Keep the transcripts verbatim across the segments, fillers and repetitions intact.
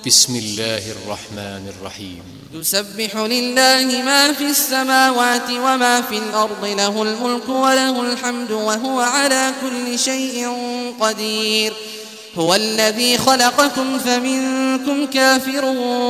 بسم الله الرحمن الرحيم يسبح لله ما في السماوات وما في الأرض له الملك وله الحمد وهو على كل شيء قدير هو الذي خلقكم فمنكم كافر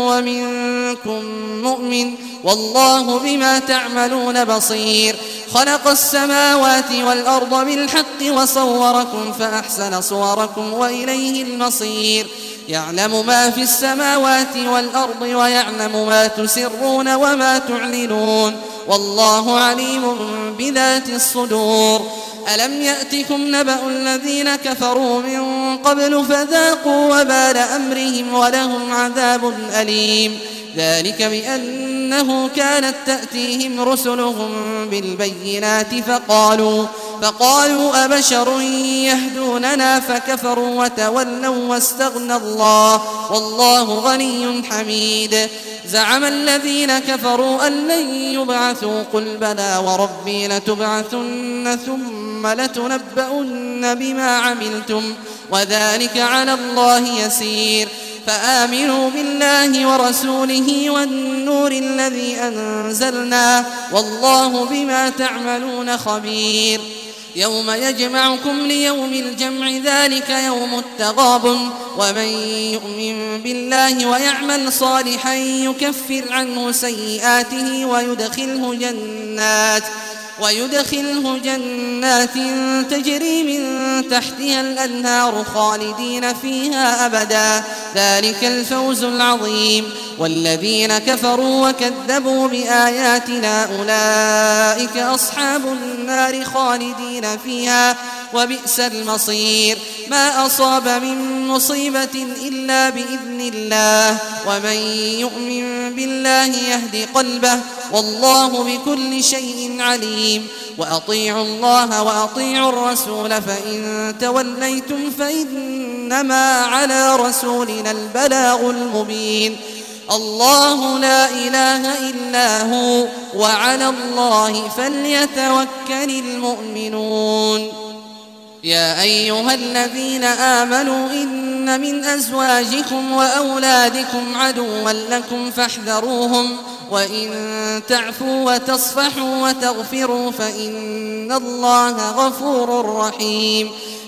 ومنكم مؤمن والله بما تعملون بصير خلق السماوات والأرض بالحق وصوركم فأحسن صوركم وإليه المصير يعلم ما في السماوات والأرض ويعلم ما تسرون وما تعلنون والله عليم بذات الصدور ألم يأتكم نبأ الذين كفروا من قبل فذاقوا وبال أمرهم ولهم عذاب أليم ذلك بأنه كانت تأتيهم رسلهم بالبينات فقالوا فقالوا أبشر يهدوننا فكفروا وتولوا واستغنى الله والله غني حميد زعم الذين كفروا أن لن يبعثوا قل بلى وربي لتبعثن ثم لتنبؤن بما عملتم وذلك على الله يسير فآمنوا بالله ورسوله والنور الذي أنزلنا والله بما تعملون خبير يوم يجمعكم ليوم الجمع ذلك يوم التغابن ومن يؤمن بالله ويعمل صالحا يكفر عنه سيئاته ويدخله جنات ويدخله جنات تجري من تحتها الأنهار خالدين فيها أبدا ذلك الفوز العظيم والذين كفروا وكذبوا بآياتنا أولئك أصحاب النار خالدين فيها وبئس المصير ما أصاب من مصيبة إلا بإذن الله ومن يؤمن بالله يهد قلبه والله بكل شيء عليم وأطيعوا الله وأطيعوا الرسول فإن توليتم فإنما على رسولنا البلاغ المبين الله لا إله إلا هو وعلى الله فليتوكل المؤمنون يا أيها الذين آمنوا إن من أزواجكم وأولادكم عدوا لكم فاحذروهم وإن تعفوا وتصفحوا وتغفروا فإن الله غفور رحيم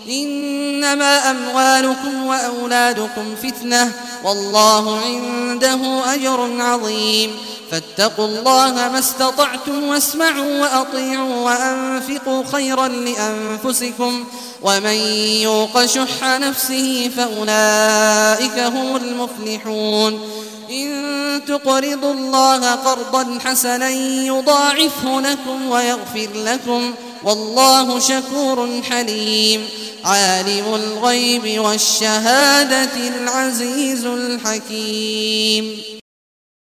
إنما أموالكم وأولادكم فتنة والله عنده أجر عظيم فاتقوا الله ما استطعتم واسمعوا وأطيعوا وأنفقوا خيرا لأنفسكم ومن يوق شح نفسه فأولئك هم المفلحون إن تقرضوا الله قرضا حسنا يضاعفه لكم ويغفر لكم والله شكور حليم عالم الغيب والشهادة العزيز الحكيم.